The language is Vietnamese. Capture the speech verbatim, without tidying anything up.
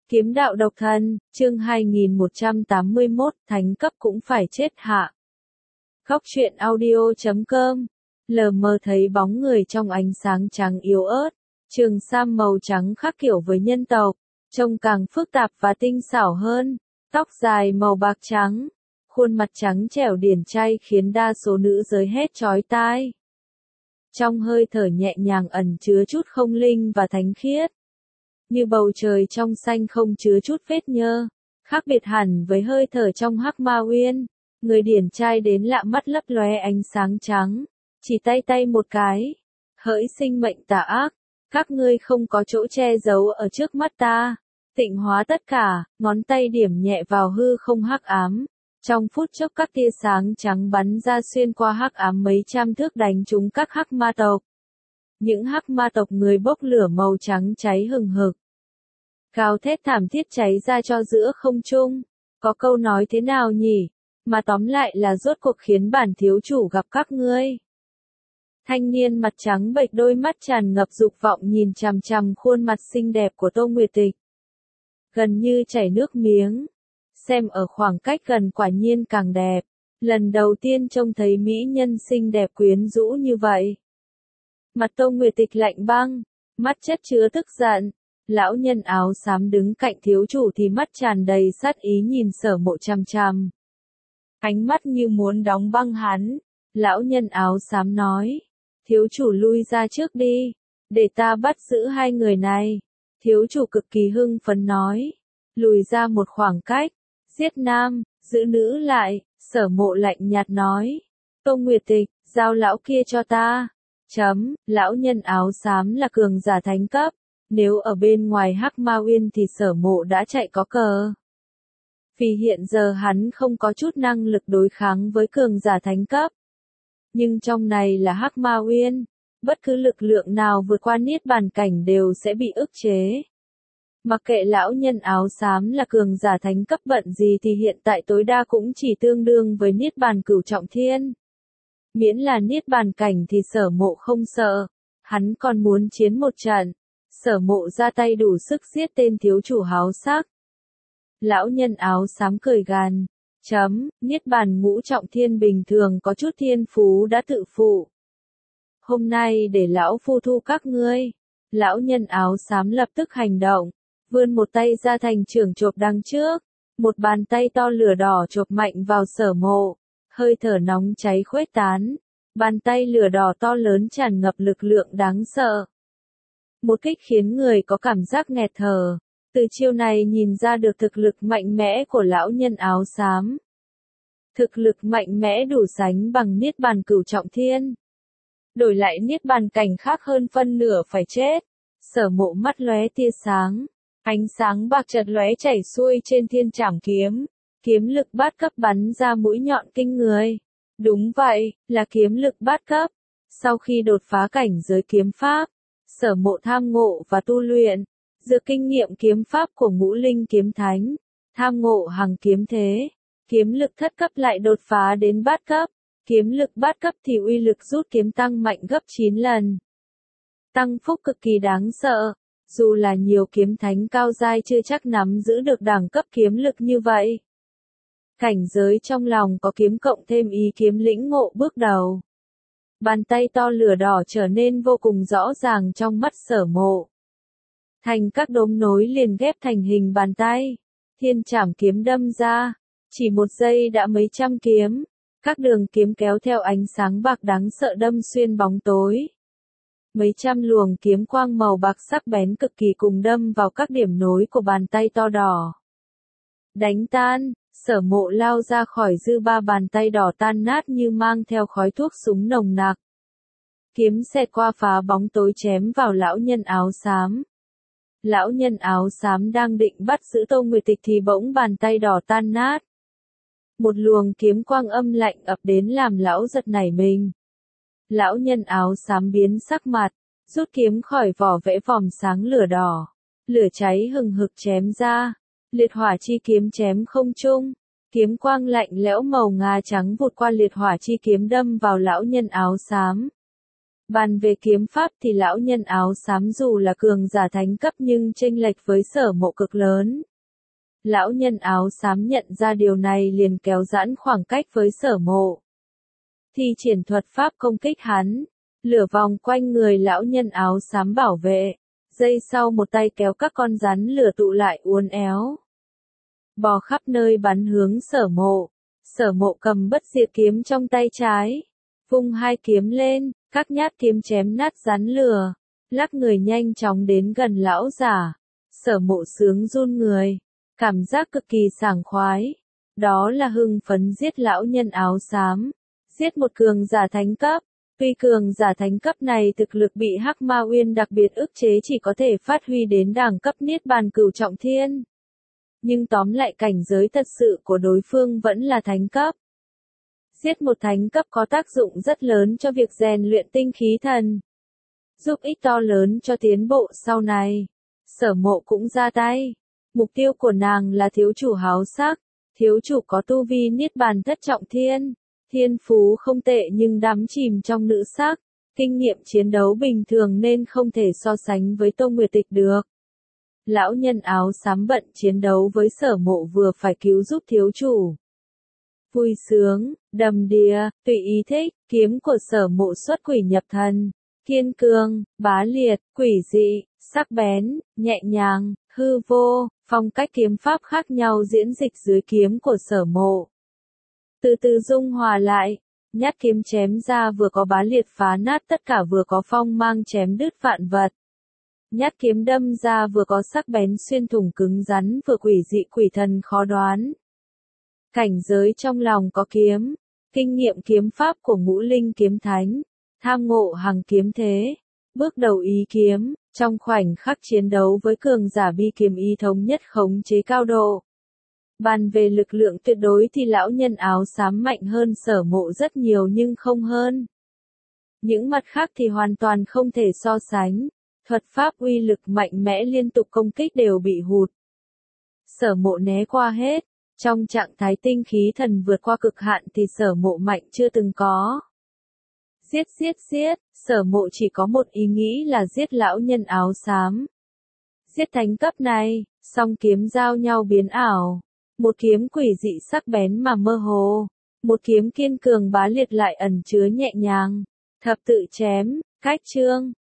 Kiếm đạo độc thân, chương hai nghìn một trăm tám mươi mốt, thánh cấp cũng phải chết hạ. Góc truyện audio chấm com, lờ mờ thấy bóng người trong ánh sáng trắng yếu ớt, trường sam màu trắng khác kiểu với nhân tộc, trông càng phức tạp và tinh xảo hơn, tóc dài màu bạc trắng, khuôn mặt trắng trẻo điển trai khiến đa số nữ giới hét chói tai. Trong hơi thở nhẹ nhàng ẩn chứa chút không linh và thánh khiết. Như bầu trời trong xanh không chứa chút vết nhơ, khác biệt hẳn với hơi thở trong Hắc Ma Uyên, người điển trai đến lạ mắt lấp lóe ánh sáng trắng, chỉ tay tay một cái, hỡi sinh mệnh tà ác, các ngươi không có chỗ che giấu ở trước mắt ta, tịnh hóa tất cả, ngón tay điểm nhẹ vào hư không hắc ám, trong phút chốc các tia sáng trắng bắn ra xuyên qua hắc ám mấy trăm thước đánh trúng các hắc ma tộc. Những hắc ma tộc người bốc lửa màu trắng cháy hừng hực. Gào thét thảm thiết cháy ra cho giữa không trung. Có câu nói thế nào nhỉ? Mà tóm lại là rốt cuộc khiến bản thiếu chủ gặp các ngươi. Thanh niên mặt trắng bệch đôi mắt tràn ngập dục vọng nhìn chằm chằm khuôn mặt xinh đẹp của Tô Nguyệt Tịch. Gần như chảy nước miếng. Xem ở khoảng cách gần quả nhiên càng đẹp. Lần đầu tiên trông thấy mỹ nhân xinh đẹp quyến rũ như vậy. Mặt Tô Nguyệt Tịch lạnh băng, mắt chất chứa tức giận. Lão nhân áo xám đứng cạnh thiếu chủ thì mắt tràn đầy sát ý nhìn Sở Mộ chằm chằm. Ánh mắt như muốn đóng băng hắn. Lão nhân áo xám nói. Thiếu chủ lui ra trước đi. Để ta bắt giữ hai người này. Thiếu chủ cực kỳ hưng phấn nói. Lùi ra một khoảng cách. Giết nam, giữ nữ lại. Sở Mộ lạnh nhạt nói. Tô Nguyệt Tịch, giao lão kia cho ta. Chấm, lão nhân áo xám là cường giả thánh cấp. Nếu ở bên ngoài Hắc Ma Uyên thì Sở Mộ đã chạy có cờ. Vì hiện giờ hắn không có chút năng lực đối kháng với cường giả thánh cấp. Nhưng trong này là Hắc Ma Uyên, bất cứ lực lượng nào vượt qua niết bàn cảnh đều sẽ bị ức chế. Mặc kệ lão nhân áo xám là cường giả thánh cấp bận gì thì hiện tại tối đa cũng chỉ tương đương với niết bàn cửu trọng thiên. Miễn là niết bàn cảnh thì Sở Mộ không sợ, hắn còn muốn chiến một trận. Sở Mộ ra tay đủ sức giết tên thiếu chủ háo sắc. Lão nhân áo xám cười gằn, chấm, niết bàn ngũ trọng thiên bình thường có chút thiên phú đã tự phụ. Hôm nay để lão phu thu các ngươi. Lão nhân áo xám lập tức hành động, vươn một tay ra thành trưởng chộp đằng trước, một bàn tay to lửa đỏ chộp mạnh vào Sở Mộ, hơi thở nóng cháy khuếch tán, bàn tay lửa đỏ to lớn tràn ngập lực lượng đáng sợ. Một kích khiến người có cảm giác nghẹt thở. Từ chiêu này nhìn ra được thực lực mạnh mẽ của lão nhân áo xám. Thực lực mạnh mẽ đủ sánh bằng niết bàn cửu trọng thiên. Đổi lại niết bàn cảnh khác hơn phân nửa phải chết. Sở Mộ mắt lóe tia sáng. Ánh sáng bạc chợt lóe chảy xuôi trên thiên trảm kiếm. Kiếm lực bát cấp bắn ra mũi nhọn kinh người. Đúng vậy, là kiếm lực bát cấp. Sau khi đột phá cảnh giới kiếm pháp. Sở Mộ tham ngộ và tu luyện, dựa kinh nghiệm kiếm pháp của ngũ linh kiếm thánh, tham ngộ hằng kiếm thế, kiếm lực thất cấp lại đột phá đến bát cấp, kiếm lực bát cấp thì uy lực rút kiếm tăng mạnh gấp chín lần. Tăng phúc cực kỳ đáng sợ, dù là nhiều kiếm thánh cao giai chưa chắc nắm giữ được đẳng cấp kiếm lực như vậy. Cảnh giới trong lòng có kiếm cộng thêm ý kiếm lĩnh ngộ bước đầu. Bàn tay to lửa đỏ trở nên vô cùng rõ ràng trong mắt Sở Mộ. Thành các đốm nối liền ghép thành hình bàn tay. Thiên trảm kiếm đâm ra. Chỉ một giây đã mấy trăm kiếm. Các đường kiếm kéo theo ánh sáng bạc đáng sợ đâm xuyên bóng tối. Mấy trăm luồng kiếm quang màu bạc sắc bén cực kỳ cùng đâm vào các điểm nối của bàn tay to đỏ. Đánh tan. Sở Mộ lao ra khỏi dư ba bàn tay đỏ tan nát như mang theo khói thuốc súng nồng nặc. Kiếm xẹt qua phá bóng tối chém vào lão nhân áo xám. Lão nhân áo xám đang định bắt giữ Tô Nguyệt Tịch thì bỗng bàn tay đỏ tan nát. Một luồng kiếm quang âm lạnh ập đến làm lão giật nảy mình. Lão nhân áo xám biến sắc mặt, rút kiếm khỏi vỏ vẽ vòm sáng lửa đỏ. Lửa cháy hừng hực chém ra. Liệt hỏa chi kiếm chém không trung, kiếm quang lạnh lẽo màu ngà trắng vụt qua liệt hỏa chi kiếm đâm vào lão nhân áo xám. Bàn về kiếm pháp thì lão nhân áo xám dù là cường giả thánh cấp nhưng chênh lệch với Sở Mộ cực lớn. Lão nhân áo xám nhận ra điều này liền kéo giãn khoảng cách với Sở Mộ. Thi triển thuật pháp công kích hắn, lửa vòng quanh người lão nhân áo xám bảo vệ, giây sau một tay kéo các con rắn lửa tụ lại uốn éo. Bò khắp nơi bắn hướng Sở Mộ. Sở Mộ cầm bất diệt kiếm trong tay trái, vung hai kiếm lên, các nhát kiếm chém nát rắn lửa, lắc người nhanh chóng đến gần lão giả. Sở Mộ sướng run người, cảm giác cực kỳ sảng khoái. Đó là hưng phấn giết lão nhân áo xám, giết một cường giả thánh cấp. Tuy cường giả thánh cấp này thực lực bị Hắc Ma Uyên đặc biệt ức chế chỉ có thể phát huy đến đẳng cấp Niết Bàn Cửu Trọng Thiên. Nhưng tóm lại cảnh giới thật sự của đối phương vẫn là thánh cấp. Giết một thánh cấp có tác dụng rất lớn cho việc rèn luyện tinh khí thần, giúp ích to lớn cho tiến bộ sau này. Sở Mộ cũng ra tay. Mục tiêu của nàng là thiếu chủ háo sắc. Thiếu chủ có tu vi Niết Bàn Thất Trọng Thiên. Thiên phú không tệ nhưng đắm chìm trong nữ sắc. Kinh nghiệm chiến đấu bình thường nên không thể so sánh với Tô Nguyệt Tịch được. Lão nhân áo xám bận chiến đấu với Sở Mộ vừa phải cứu giúp thiếu chủ. Vui sướng, đầm đìa, tùy ý thích, kiếm của Sở Mộ xuất quỷ nhập thần. Kiên cường, bá liệt, quỷ dị, sắc bén, nhẹ nhàng, hư vô, phong cách kiếm pháp khác nhau diễn dịch dưới kiếm của Sở Mộ. Từ từ dung hòa lại, nhát kiếm chém ra vừa có bá liệt phá nát tất cả vừa có phong mang chém đứt vạn vật. Nhát kiếm đâm ra vừa có sắc bén xuyên thủng cứng rắn vừa quỷ dị quỷ thần khó đoán. Cảnh giới trong lòng có kiếm, kinh nghiệm kiếm pháp của Ngũ Linh kiếm thánh, tham ngộ hằng kiếm thế, bước đầu ý kiếm, trong khoảnh khắc chiến đấu với cường giả bi kiếm ý thống nhất khống chế cao độ. Bàn về lực lượng tuyệt đối thì lão nhân áo xám mạnh hơn Sở Mộ rất nhiều nhưng không hơn. Những mặt khác thì hoàn toàn không thể so sánh. Thuật pháp uy lực mạnh mẽ liên tục công kích đều bị hụt. Sở Mộ né qua hết. Trong trạng thái tinh khí thần vượt qua cực hạn thì Sở Mộ mạnh chưa từng có. Giết giết giết, Sở Mộ chỉ có một ý nghĩ là giết lão nhân áo xám. Giết thánh cấp này, song kiếm giao nhau biến ảo. Một kiếm quỷ dị sắc bén mà mơ hồ. Một kiếm kiên cường bá liệt lại ẩn chứa nhẹ nhàng. Thập tự chém, cách chương.